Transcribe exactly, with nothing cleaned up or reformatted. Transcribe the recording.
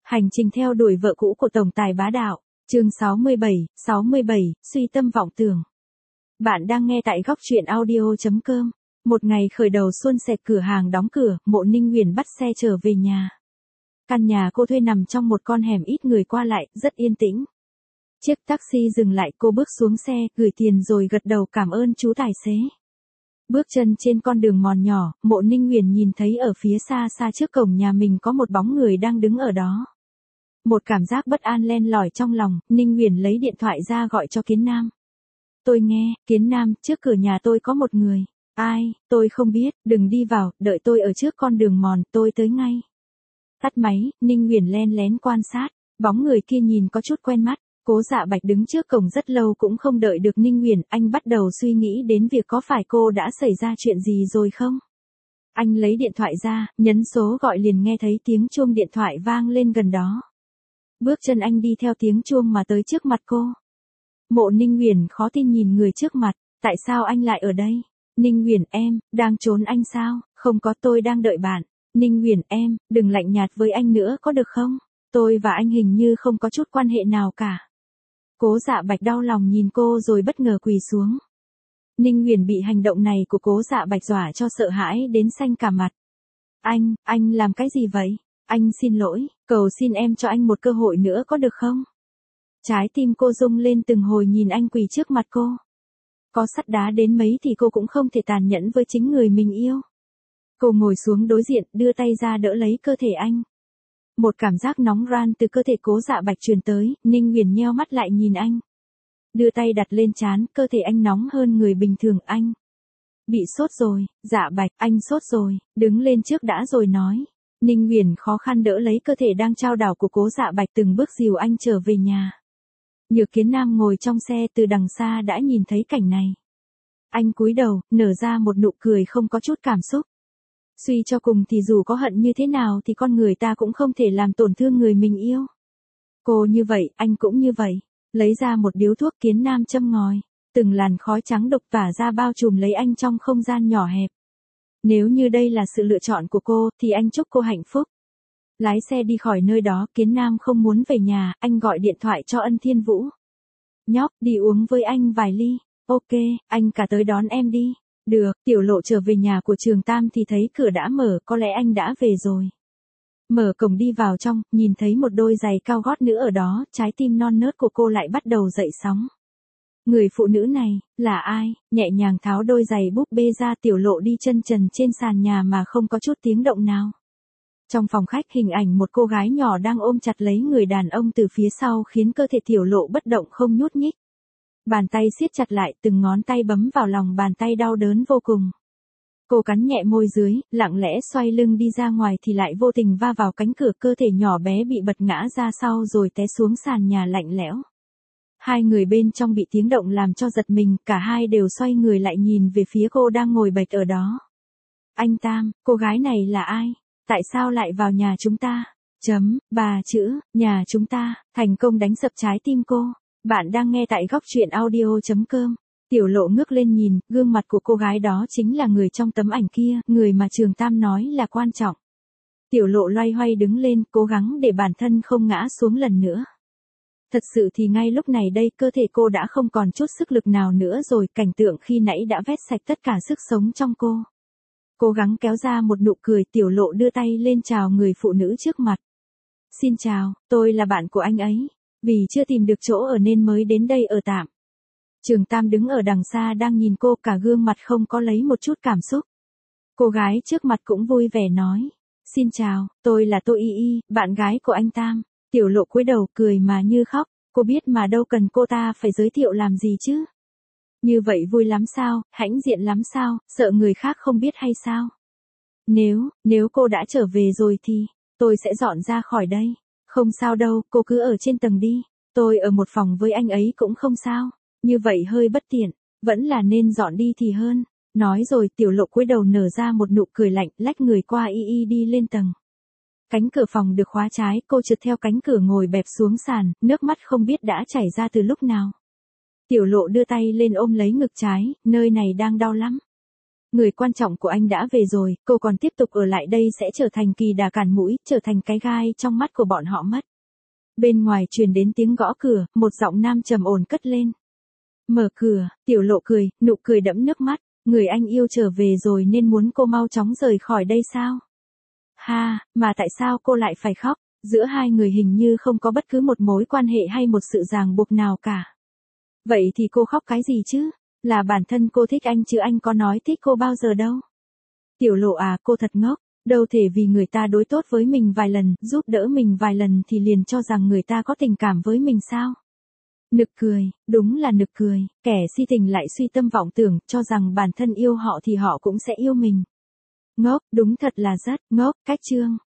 Hành trình theo đuổi vợ cũ của tổng tài bá đạo, chương sáu mươi bảy, sáu mươi bảy, suy tâm vọng tưởng. Bạn đang nghe tại góc truyện audio chấm com. Một ngày khởi đầu xuân sẹt cửa hàng đóng cửa, Mộ Ninh Huyền bắt xe trở về nhà. Căn nhà cô thuê nằm trong một con hẻm ít người qua lại, rất yên tĩnh. Chiếc taxi dừng lại, cô bước xuống xe, gửi tiền rồi gật đầu cảm ơn chú tài xế. Bước chân trên con đường mòn nhỏ, Mộ Ninh Huyền nhìn thấy ở phía xa xa trước cổng nhà mình có một bóng người đang đứng ở đó. Một cảm giác bất an len lỏi trong lòng, Ninh Huyền lấy điện thoại ra gọi cho Kiến Nam. Tôi nghe, Kiến Nam, trước cửa nhà tôi có một người. Ai, tôi không biết, đừng đi vào, đợi tôi ở trước con đường mòn, tôi tới ngay. Tắt máy, Ninh Huyền len lén quan sát, bóng người kia nhìn có chút quen mắt. Cố Dạ Bạch đứng trước cổng rất lâu cũng không đợi được Ninh Huyền, anh bắt đầu suy nghĩ đến việc có phải cô đã xảy ra chuyện gì rồi không? Anh lấy điện thoại ra, nhấn số gọi liền nghe thấy tiếng chuông điện thoại vang lên gần đó. Bước chân anh đi theo tiếng chuông mà tới trước mặt cô. Mộ Ninh Huyền khó tin nhìn người trước mặt, tại sao anh lại ở đây? Ninh Huyền em, đang trốn anh sao? Không có, tôi đang đợi bạn. Ninh Huyền em, đừng lạnh nhạt với anh nữa có được không? Tôi và anh hình như không có chút quan hệ nào cả. Cố Dạ Bạch đau lòng nhìn cô rồi bất ngờ quỳ xuống. Ninh Huyền bị hành động này của Cố Dạ Bạch dọa cho sợ hãi đến xanh cả mặt. Anh, anh làm cái gì vậy? Anh xin lỗi, cầu xin em cho anh một cơ hội nữa có được không? Trái tim cô rung lên từng hồi nhìn anh quỳ trước mặt cô. Có sắt đá đến mấy thì cô cũng không thể tàn nhẫn với chính người mình yêu. Cô ngồi xuống đối diện, đưa tay ra đỡ lấy cơ thể anh. Một cảm giác nóng ran từ cơ thể Cố Dạ Bạch truyền tới, Ninh Huyền nheo mắt lại nhìn anh. Đưa tay đặt lên trán, cơ thể anh nóng hơn người bình thường. Anh bị sốt rồi, Dạ Bạch, anh sốt rồi, đứng lên trước đã rồi nói. Ninh Huyền khó khăn đỡ lấy cơ thể đang chao đảo của Cố Dạ Bạch từng bước dìu anh trở về nhà. Nhược Kiến Nam ngồi trong xe từ đằng xa đã nhìn thấy cảnh này. Anh cúi đầu, nở ra một nụ cười không có chút cảm xúc. Suy cho cùng thì dù có hận như thế nào thì con người ta cũng không thể làm tổn thương người mình yêu. Cô như vậy, anh cũng như vậy. Lấy ra một điếu thuốc, Kiến Nam châm ngòi. Từng làn khói trắng độc tỏa ra bao trùm lấy anh trong không gian nhỏ hẹp. Nếu như đây là sự lựa chọn của cô thì anh chúc cô hạnh phúc. Lái xe đi khỏi nơi đó, Kiến Nam không muốn về nhà, anh gọi điện thoại cho Ân Thiên Vũ. Nhóc, đi uống với anh vài ly. Ok, anh cả tới đón em đi. Được, Tiểu Lộ trở về nhà của Trường Tam thì thấy cửa đã mở, có lẽ anh đã về rồi. Mở cổng đi vào trong, nhìn thấy một đôi giày cao gót nữa ở đó, trái tim non nớt của cô lại bắt đầu dậy sóng. Người phụ nữ này, là ai? Nhẹ nhàng tháo đôi giày búp bê ra, Tiểu Lộ đi chân trần trên sàn nhà mà không có chút tiếng động nào. Trong phòng khách hình ảnh một cô gái nhỏ đang ôm chặt lấy người đàn ông từ phía sau khiến cơ thể Tiểu Lộ bất động không nhúc nhích. Bàn tay siết chặt lại, từng ngón tay bấm vào lòng bàn tay đau đớn vô cùng. Cô cắn nhẹ môi dưới, lặng lẽ xoay lưng đi ra ngoài thì lại vô tình va vào cánh cửa, cơ thể nhỏ bé bị bật ngã ra sau rồi té xuống sàn nhà lạnh lẽo. Hai người bên trong bị tiếng động làm cho giật mình, cả hai đều xoay người lại nhìn về phía cô đang ngồi bệt ở đó. Anh Tam, cô gái này là ai? Tại sao lại vào nhà chúng ta? Chấm, ba chữ, nhà chúng ta, thành công đánh sập trái tim cô. Bạn đang nghe tại góc truyện audio chấm com. Tiểu Lộ ngước lên nhìn, gương mặt của cô gái đó chính là người trong tấm ảnh kia, người mà Trường Tam nói là quan trọng. Tiểu Lộ loay hoay đứng lên, cố gắng để bản thân không ngã xuống lần nữa. Thật sự thì ngay lúc này đây cơ thể cô đã không còn chút sức lực nào nữa rồi, cảnh tượng khi nãy đã vét sạch tất cả sức sống trong cô. Cố gắng kéo ra một nụ cười, Tiểu Lộ đưa tay lên chào người phụ nữ trước mặt. Xin chào, tôi là bạn của anh ấy. Vì chưa tìm được chỗ ở nên mới đến đây ở tạm. Trường Tam đứng ở đằng xa đang nhìn cô, cả gương mặt không có lấy một chút cảm xúc. Cô gái trước mặt cũng vui vẻ nói. Xin chào, tôi là Tô Y Y, bạn gái của anh Tam. Tiểu Lộ cúi đầu cười mà như khóc, cô biết mà đâu cần cô ta phải giới thiệu làm gì chứ. Như vậy vui lắm sao, hãnh diện lắm sao, sợ người khác không biết hay sao? Nếu, nếu cô đã trở về rồi thì, tôi sẽ dọn ra khỏi đây. Không sao đâu, cô cứ ở trên tầng đi. Tôi ở một phòng với anh ấy cũng không sao. Như vậy hơi bất tiện, vẫn là nên dọn đi thì hơn. Nói rồi Tiểu Lộ cúi đầu nở ra một nụ cười lạnh, lách người qua Y Y đi lên tầng. Cánh cửa phòng được khóa trái, cô trượt theo cánh cửa ngồi bẹp xuống sàn, nước mắt không biết đã chảy ra từ lúc nào. Tiểu Lộ đưa tay lên ôm lấy ngực trái, nơi này đang đau lắm. Người quan trọng của anh đã về rồi, cô còn tiếp tục ở lại đây sẽ trở thành kỳ đà cản mũi, trở thành cái gai trong mắt của bọn họ mất. Bên ngoài truyền đến tiếng gõ cửa, một giọng nam trầm ổn cất lên. Mở cửa, Tiểu Lộ cười, nụ cười đẫm nước mắt, người anh yêu trở về rồi nên muốn cô mau chóng rời khỏi đây sao? Ha, mà tại sao cô lại phải khóc? Giữa hai người hình như không có bất cứ một mối quan hệ hay một sự ràng buộc nào cả. Vậy thì cô khóc cái gì chứ? Là bản thân cô thích anh chứ anh có nói thích cô bao giờ đâu. Tiểu Lộ à, cô thật ngốc, đâu thể vì người ta đối tốt với mình vài lần, giúp đỡ mình vài lần thì liền cho rằng người ta có tình cảm với mình sao? Nực cười, đúng là nực cười, kẻ si tình lại suy tâm vọng tưởng, cho rằng bản thân yêu họ thì họ cũng sẽ yêu mình. Ngốc, đúng thật là rất ngốc, cách chương.